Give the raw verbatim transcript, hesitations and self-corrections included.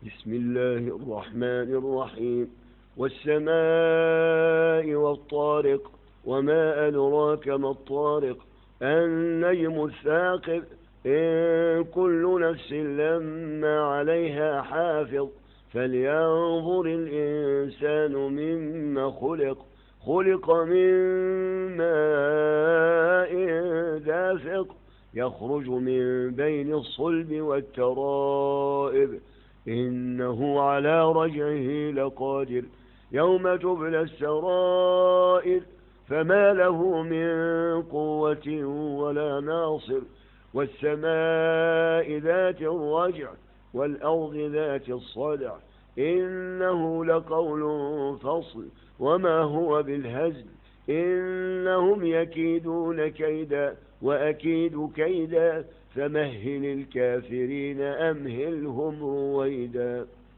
بسم الله الرحمن الرحيم. والسماء والطارق، وما أدراك ما الطارق، النجم الثاقب، إن كل نفس لما عليها حافظ، فلينظر الإنسان مما خلق خلق من ماء دافق، يخرج من بين الصلب والترائب، إنه على رجعه لقادر، يوم تبلى السرائر، فما له من قوة ولا ناصر، والسماء ذات الرجع، والأرض ذات الصدع، إنه لقول فصل، وما هو بالهزل، إنهم يكيدون كيدا وأكيد كيدا، فمهل الكافرين أمهلهم رويدا.